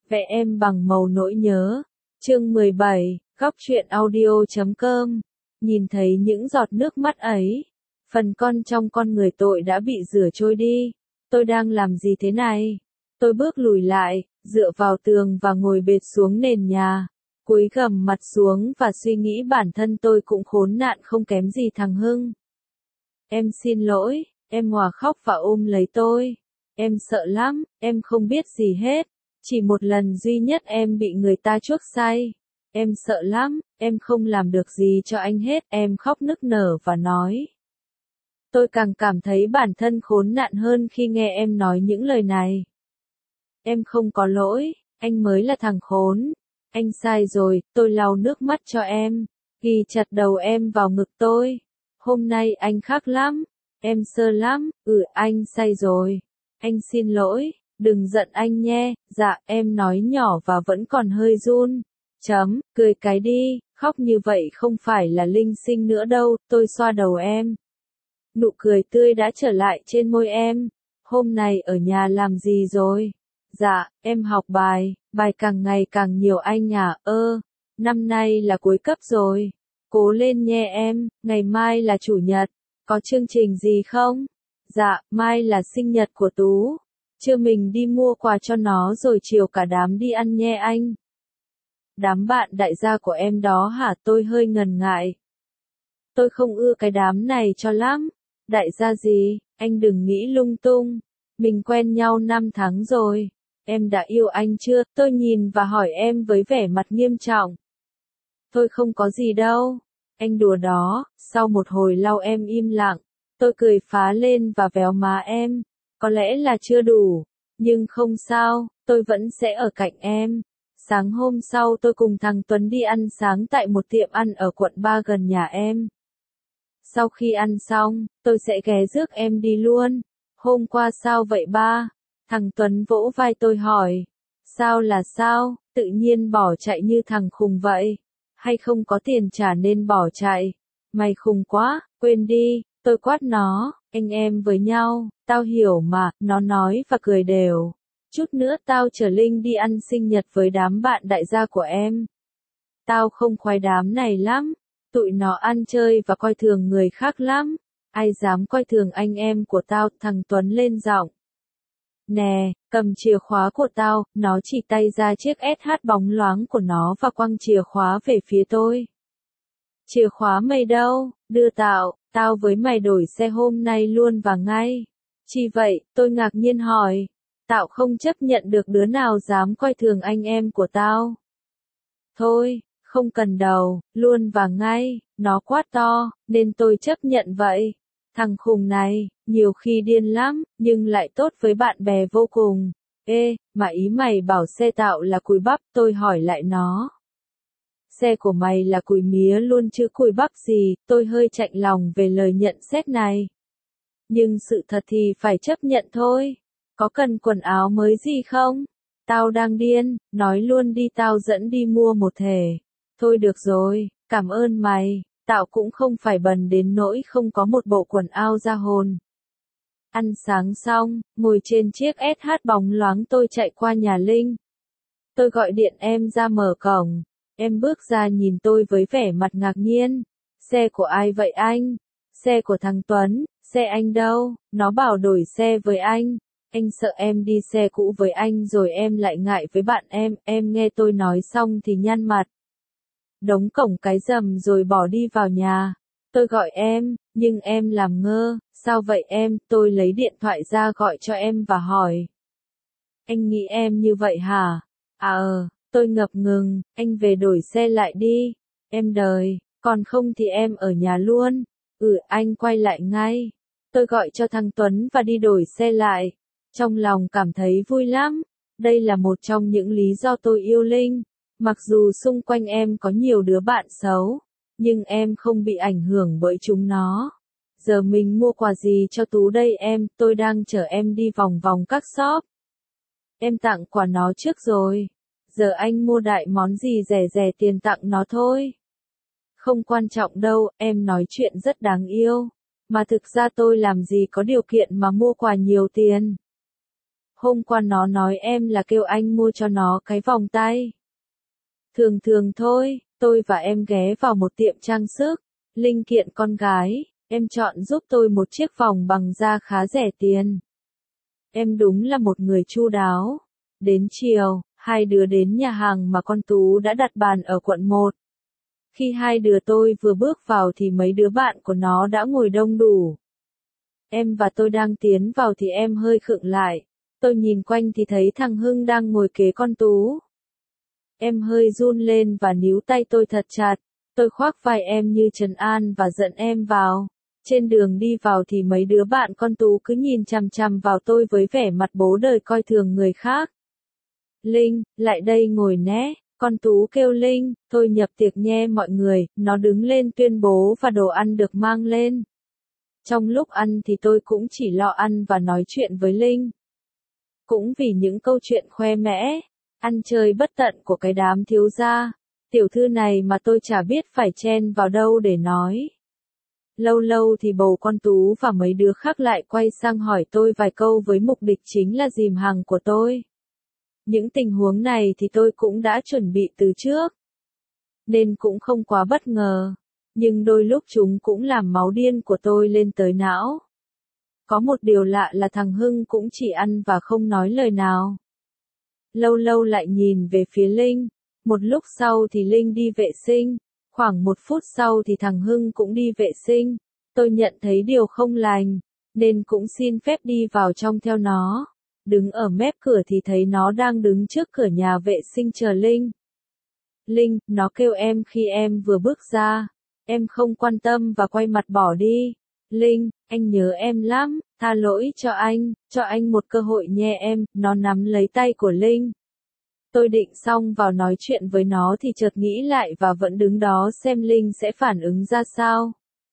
Vẽ em bằng màu nỗi nhớ. Chương 17, góc truyện audio.com. Nhìn thấy những giọt nước mắt ấy, phần con trong con người tội đã bị rửa trôi đi. Tôi đang làm gì thế này? Tôi bước lùi lại, dựa vào tường và ngồi bệt xuống nền nhà, cúi gằm mặt xuống và suy nghĩ bản thân tôi cũng khốn nạn không kém gì thằng Hưng. Em xin lỗi, em òa khóc và ôm lấy tôi. Em sợ lắm, em không biết gì hết. Chỉ một lần duy nhất em bị người ta chuốc say. Em sợ lắm, em không làm được gì cho anh hết. Em khóc nức nở và nói. Tôi càng cảm thấy bản thân khốn nạn hơn khi nghe em nói những lời này. Em không có lỗi, anh mới là thằng khốn. Anh sai rồi, tôi lau nước mắt cho em, ghi chặt đầu em vào ngực tôi. Hôm nay anh khác lắm, em sơ lắm, anh sai rồi. Anh xin lỗi, đừng giận anh nhé. Dạ, em nói nhỏ và vẫn còn hơi run. Cười cái đi, khóc như vậy không phải là linh sinh nữa đâu. Tôi xoa đầu em. Nụ cười tươi đã trở lại trên môi em. Hôm nay ở nhà làm gì rồi? Dạ, em học bài càng ngày càng nhiều anh à. Năm nay là cuối cấp rồi. Cố lên nhé em, ngày mai là chủ nhật. Có chương trình gì không? Dạ, mai là sinh nhật của Tú. Trưa mình đi mua quà cho nó rồi chiều cả đám đi ăn nhé anh. Đám bạn đại gia của em đó hả? Tôi hơi ngần ngại. Tôi không ưa cái đám này cho lắm. Đại gia gì? Anh đừng nghĩ lung tung. Mình quen nhau 5 tháng rồi. Em đã yêu anh chưa? Tôi nhìn và hỏi em với vẻ mặt nghiêm trọng. Tôi không có gì đâu. Anh đùa đó. Sau một hồi lâu em im lặng. Tôi cười phá lên và véo má em. Có lẽ là chưa đủ. Nhưng không sao, tôi vẫn sẽ ở cạnh em. Sáng hôm sau tôi cùng thằng Tuấn đi ăn sáng tại một tiệm ăn ở quận 3 gần nhà em. Sau khi ăn xong, tôi sẽ ghé rước em đi luôn. Hôm qua sao vậy ba? Thằng Tuấn vỗ vai tôi hỏi. Sao là sao? Tự nhiên bỏ chạy như thằng khùng vậy? Hay không có tiền trả nên bỏ chạy? Mày khùng quá, quên đi. Tôi quát nó, anh em với nhau, tao hiểu mà, nó nói và cười đều. Chút nữa tao chở Linh đi ăn sinh nhật với đám bạn đại gia của em. Tao không khoái đám này lắm, tụi nó ăn chơi và coi thường người khác lắm. Ai dám coi thường anh em của tao? Thằng Tuấn lên giọng. Nè, cầm chìa khóa của tao. Nó chỉ tay ra chiếc SH bóng loáng của nó và quăng chìa khóa về phía tôi. Chìa khóa mày đâu? Đưa tao với mày đổi xe hôm nay luôn và ngay. Chi vậy? Tôi ngạc nhiên hỏi. Tao không chấp nhận được đứa nào dám coi thường anh em của tao. Thôi, không cần đâu, luôn và ngay, nó quát to, nên tôi chấp nhận vậy. Thằng khùng này, nhiều khi điên lắm, nhưng lại tốt với bạn bè vô cùng. Mà ý mày bảo xe tao là cùi bắp? Tôi hỏi lại nó. Xe của mày là cùi mía luôn chứ cùi bắp gì? Tôi hơi chạnh lòng về lời nhận xét này. Nhưng sự thật thì phải chấp nhận thôi. Có cần quần áo mới gì không? Tao đang điên, nói luôn đi, tao dẫn đi mua một thể. Thôi được rồi, cảm ơn mày, tao cũng không phải bần đến nỗi không có một bộ quần áo ra hồn. Ăn sáng xong, ngồi trên chiếc SH bóng loáng tôi chạy qua nhà Linh. Tôi gọi điện em ra mở cổng. Em bước ra nhìn tôi với vẻ mặt ngạc nhiên. Xe của ai vậy anh? Xe của thằng Tuấn. Xe anh đâu? Nó bảo đổi xe với anh. Anh sợ em đi xe cũ với anh rồi em lại ngại với bạn em nghe tôi nói xong thì nhăn mặt. Đóng cổng cái rầm rồi bỏ đi vào nhà. Tôi gọi em, nhưng em làm ngơ. Sao vậy em? Tôi lấy điện thoại ra gọi cho em và hỏi. Anh nghĩ em như vậy hả? Tôi ngập ngừng, anh về đổi xe lại đi. Em đợi, còn không thì em ở nhà luôn. Anh quay lại ngay. Tôi gọi cho thằng Tuấn và đi đổi xe lại. Trong lòng cảm thấy vui lắm. Đây là một trong những lý do tôi yêu Linh. Mặc dù xung quanh em có nhiều đứa bạn xấu, nhưng em không bị ảnh hưởng bởi chúng nó. Giờ mình mua quà gì cho Tú đây em? Tôi đang chở em đi vòng vòng các shop. Em tặng quà nó trước rồi. Giờ anh mua đại món gì rẻ rẻ tiền tặng nó thôi. Không quan trọng đâu, em nói chuyện rất đáng yêu. Mà thực ra tôi làm gì có điều kiện mà mua quà nhiều tiền. Hôm qua nó nói em là kêu anh mua cho nó cái vòng tay. Thường thường thôi, tôi và em ghé vào một tiệm trang sức, linh kiện con gái, em chọn giúp tôi một chiếc vòng bằng da khá rẻ tiền. Em đúng là một người chu đáo. Đến chiều, hai đứa đến nhà hàng mà con Tú đã đặt bàn ở quận 1. Khi hai đứa tôi vừa bước vào thì mấy đứa bạn của nó đã ngồi đông đủ. Em và tôi đang tiến vào thì em hơi khựng lại. Tôi nhìn quanh thì thấy thằng Hưng đang ngồi kế con Tú. Em hơi run lên và níu tay tôi thật chặt. Tôi khoác vai em như trấn an và dẫn em vào. Trên đường đi vào thì mấy đứa bạn con Tú cứ nhìn chằm chằm vào tôi với vẻ mặt bố đời coi thường người khác. Linh, lại đây ngồi nhé. Con Tú kêu Linh, thôi nhập tiệc nhe mọi người, nó đứng lên tuyên bố và đồ ăn được mang lên. Trong lúc ăn thì tôi cũng chỉ lo ăn và nói chuyện với Linh. Cũng vì những câu chuyện khoe mẽ, ăn chơi bất tận của cái đám thiếu gia, tiểu thư này mà tôi chả biết phải chen vào đâu để nói. Lâu lâu thì bầu con Tú và mấy đứa khác lại quay sang hỏi tôi vài câu với mục đích chính là dìm hàng của tôi. Những tình huống này thì tôi cũng đã chuẩn bị từ trước, nên cũng không quá bất ngờ. Nhưng đôi lúc chúng cũng làm máu điên của tôi lên tới não. Có một điều lạ là thằng Hưng cũng chỉ ăn và không nói lời nào. Lâu lâu lại nhìn về phía Linh. Một lúc sau thì Linh đi vệ sinh. Khoảng 1 phút sau thì thằng Hưng cũng đi vệ sinh. Tôi nhận thấy điều không lành, nên cũng xin phép đi vào trong theo nó. Đứng ở mép cửa thì thấy nó đang đứng trước cửa nhà vệ sinh chờ Linh. Linh, nó kêu em khi em vừa bước ra. Em không quan tâm và quay mặt bỏ đi. Linh, anh nhớ em lắm, tha lỗi cho anh một cơ hội nhé em. Nó nắm lấy tay của Linh. Tôi định xong vào nói chuyện với nó thì chợt nghĩ lại và vẫn đứng đó xem Linh sẽ phản ứng ra sao.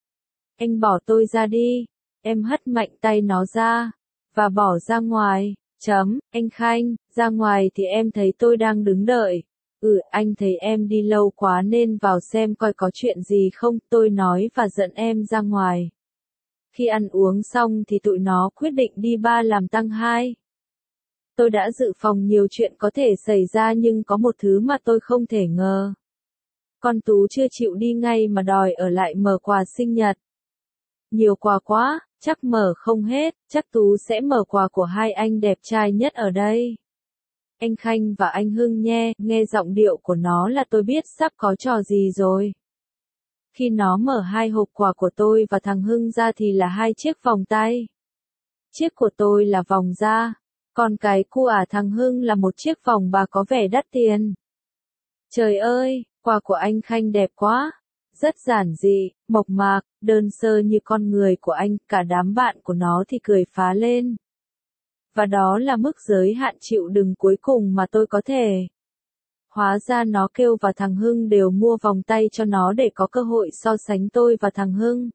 Anh bỏ tôi ra đi. Em hất mạnh tay nó ra và bỏ ra ngoài. Anh Khanh, ra ngoài thì em thấy tôi đang đứng đợi. Anh thấy em đi lâu quá nên vào xem coi có chuyện gì không, tôi nói và dẫn em ra ngoài. Khi ăn uống xong thì tụi nó quyết định đi 3 làm tăng 2. Tôi đã dự phòng nhiều chuyện có thể xảy ra nhưng có một thứ mà tôi không thể ngờ. Con Tú chưa chịu đi ngay mà đòi ở lại mở quà sinh nhật. Nhiều quà quá, chắc mở không hết, chắc Tú sẽ mở quà của hai anh đẹp trai nhất ở đây. Anh Khanh và anh Hưng nhé, nghe giọng điệu của nó là tôi biết sắp có trò gì rồi. Khi nó mở 2 hộp quà của tôi và thằng Hưng ra thì là 2 chiếc vòng tay. Chiếc của tôi là vòng da, còn cái của thằng Hưng là một chiếc vòng bạc có vẻ đắt tiền. Trời ơi, quà của anh Khanh đẹp quá. Rất giản dị, mộc mạc, đơn sơ như con người của anh, cả đám bạn của nó thì cười phá lên. Và đó là mức giới hạn chịu đựng cuối cùng mà tôi có thể. Hóa ra nó kêu và thằng Hưng đều mua vòng tay cho nó để có cơ hội so sánh tôi và thằng Hưng.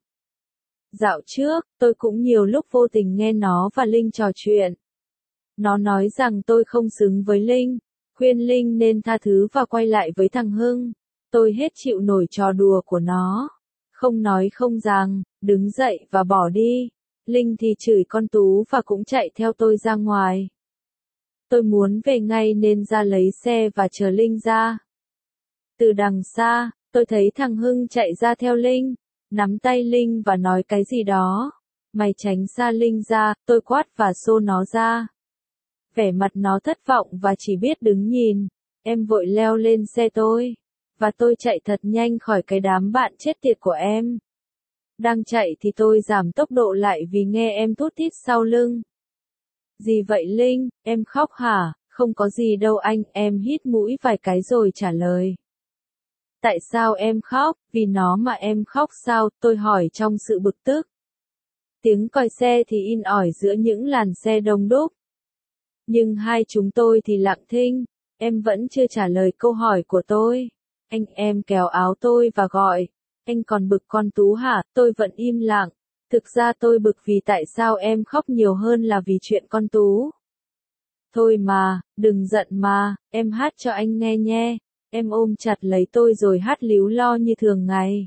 Dạo trước, tôi cũng nhiều lúc vô tình nghe nó và Linh trò chuyện. Nó nói rằng tôi không xứng với Linh, khuyên Linh nên tha thứ và quay lại với thằng Hưng. Tôi hết chịu nổi trò đùa của nó. Không nói không rằng, đứng dậy và bỏ đi. Linh thì chửi con Tú và cũng chạy theo tôi ra ngoài. Tôi muốn về ngay nên ra lấy xe và chờ Linh ra. Từ đằng xa, tôi thấy thằng Hưng chạy ra theo Linh, nắm tay Linh và nói cái gì đó. Mày tránh xa Linh ra, tôi quát và xô nó ra. Vẻ mặt nó thất vọng và chỉ biết đứng nhìn. Em vội leo lên xe tôi. Và tôi chạy thật nhanh khỏi cái đám bạn chết tiệt của em. Đang chạy thì tôi giảm tốc độ lại vì nghe em thút thít sau lưng. Gì vậy Linh, em khóc hả? Không có gì đâu anh, em hít mũi vài cái rồi trả lời. Tại sao em khóc? Vì nó mà em khóc sao? Tôi hỏi trong sự bực tức. Tiếng còi xe thì in ỏi giữa những làn xe đông đúc. Nhưng hai chúng tôi thì lặng thinh, em vẫn chưa trả lời câu hỏi của tôi. Em kéo áo tôi và gọi, anh còn bực con Tú hả? Tôi vẫn im lặng. Thực ra tôi bực vì tại sao em khóc nhiều hơn là vì chuyện con Tú. Thôi mà, đừng giận mà, em hát cho anh nghe nhé. Em ôm chặt lấy tôi rồi hát líu lo như thường ngày.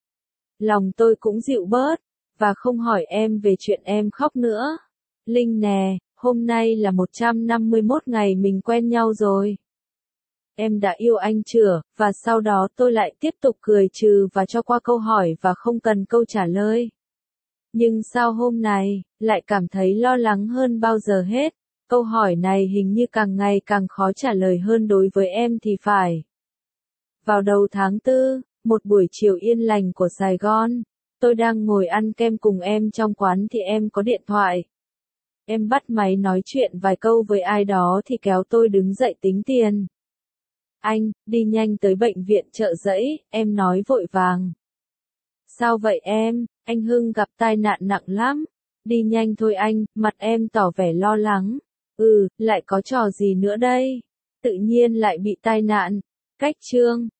Lòng tôi cũng dịu bớt, và không hỏi em về chuyện em khóc nữa. Linh nè, Hôm nay là 151 ngày mình quen nhau rồi. Em đã yêu anh chưa? Và sau đó tôi lại tiếp tục cười trừ và cho qua câu hỏi và không cần câu trả lời. Nhưng sao hôm nay, lại cảm thấy lo lắng hơn bao giờ hết? Câu hỏi này hình như càng ngày càng khó trả lời hơn đối với em thì phải. Vào đầu tháng 4, một buổi chiều yên lành của Sài Gòn, tôi đang ngồi ăn kem cùng em trong quán thì em có điện thoại. Em bắt máy nói chuyện vài câu với ai đó thì kéo tôi đứng dậy tính tiền. Anh, đi nhanh tới bệnh viện Chợ Giẫy, em nói vội vàng. Sao vậy em, anh Hưng gặp tai nạn nặng lắm. Đi nhanh thôi anh, mặt em tỏ vẻ lo lắng. Lại có trò gì nữa đây? Tự nhiên lại bị tai nạn. Cách chương